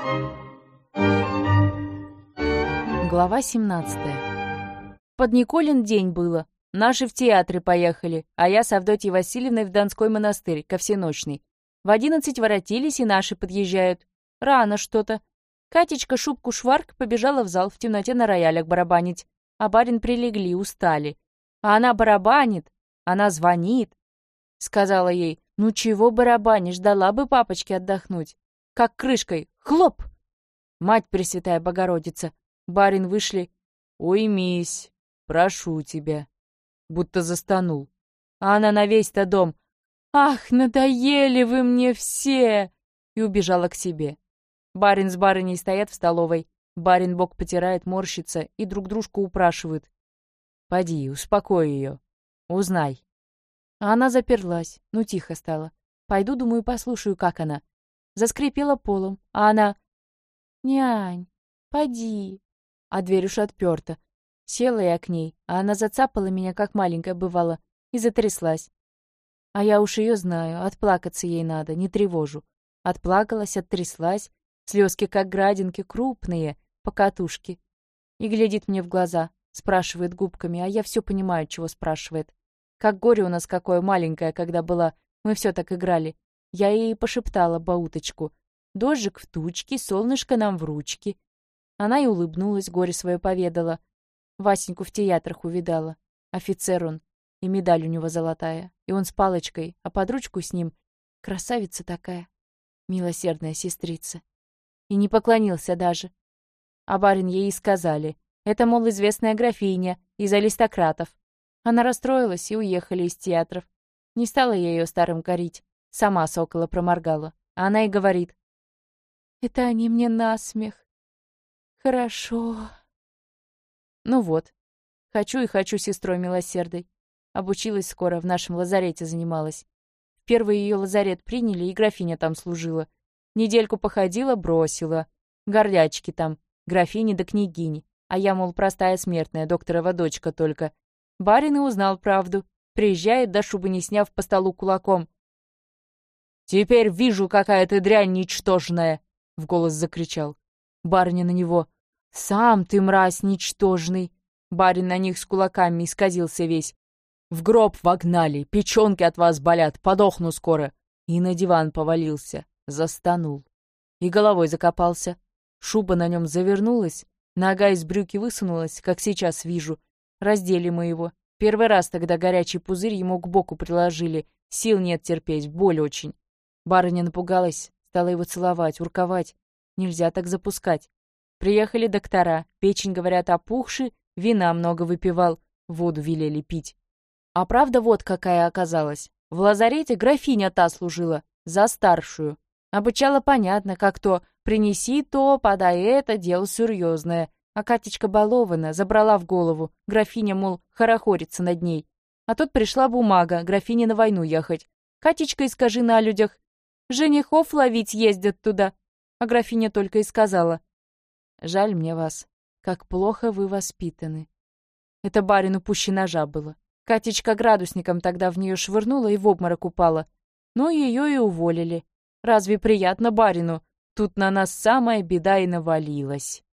Глава 17. Под Николин день было. Наши в театры поехали, а я с Авдотьей Васильевной в Донской монастырь, ко всеночной. В 11 воротились, и наши подъезжают. Рано что-то. Катечка шубку-шварк побежала в зал в темноте на роялях барабанить. А барин прилегли, устали. А она барабанит, она звонит. Сказала ей: «Ну чего барабанишь, дала бы папочке отдохнуть». Как крышкой. Хлоп! Мать Пресвятая Богородица. Барин вышли. «Уймись, прошу тебя». Будто застанул. А она на весь-то дом: «Ах, надоели вы мне все!» И убежала к себе. Барин с барыней стоят в столовой. Барин бок потирает, морщится и друг дружку упрашивают: «Поди, успокой ее, узнай». А она заперлась, ну тихо стало. Пойду, думаю, послушаю, как она. Заскрипела полом, а она: «Нянь, поди». А дверь уж отперта. Села я к ней, а она зацапала меня, как маленькая бывала, и затряслась. А я уж ее знаю, отплакаться ей надо, не тревожу. Отплакалась, оттряслась, слезки как градинки, крупные, покатушки. И глядит мне в глаза, спрашивает губками, а я все понимаю, чего спрашивает. Как горе у нас какое маленькое, когда была, мы все так играли. Я ей пошептала бауточку: «Дождик в тучке, солнышко нам в ручки». Она и улыбнулась, горе свое поведала. Васеньку в театрах увидала. Офицер он, и медаль у него золотая. И он с палочкой, а под ручку с ним красавица такая, милосердная сестрица. И не поклонился даже. А барин ей и сказали: это, мол, известная графиня из аристократов. Она расстроилась, и уехали из театров. Не стала я ее старым корить. Сама сокола проморгала. А она и говорит: «Это они мне насмех. Хорошо». Ну вот. Хочу и хочу сестрой милосердой. Обучилась скоро, в нашем лазарете занималась. В первый ее лазарет приняли, и графиня там служила. Недельку походила, бросила. Гордячки там, графини да княгини. А я, мол, простая смертная, докторова дочка только. Барин и узнал правду. Приезжает, да шубы не сняв, по столу кулаком: «Теперь вижу, какая ты дрянь ничтожная!» — в голос закричал. Барыня на него: «Сам ты, мразь ничтожный!» Барин на них с кулаками исказился весь. «В гроб вогнали, печенки от вас болят, подохну скоро!» И на диван повалился, застанул. И головой закопался. Шуба на нем завернулась, нога из брюки высунулась, как сейчас вижу. Раздели мы его. Первый раз тогда горячий пузырь ему к боку приложили. Сил нет терпеть, боль очень. Барыня напугалась, стала его целовать, урковать. Нельзя так запускать. Приехали доктора, печень, говорят, опухши, вина много выпивал, воду велели пить. А правда вот какая оказалась. В лазарете графиня та служила, за старшую. Обучала понятно, как то: принеси то, подай это, дело серьезное. А Катечка балована, забрала в голову. Графиня, мол, хорохорится над ней. А тут пришла бумага, графине на войну ехать. Катечка и скажи на людях: женихов ловить ездят туда. А графиня только и сказала: «Жаль мне вас, как плохо вы воспитаны». Это барину пуще ножа было. Катечка градусником тогда в нее швырнула и в обморок упала. Ну, ее и уволили. Разве приятно барину? Тут на нас самая беда и навалилась.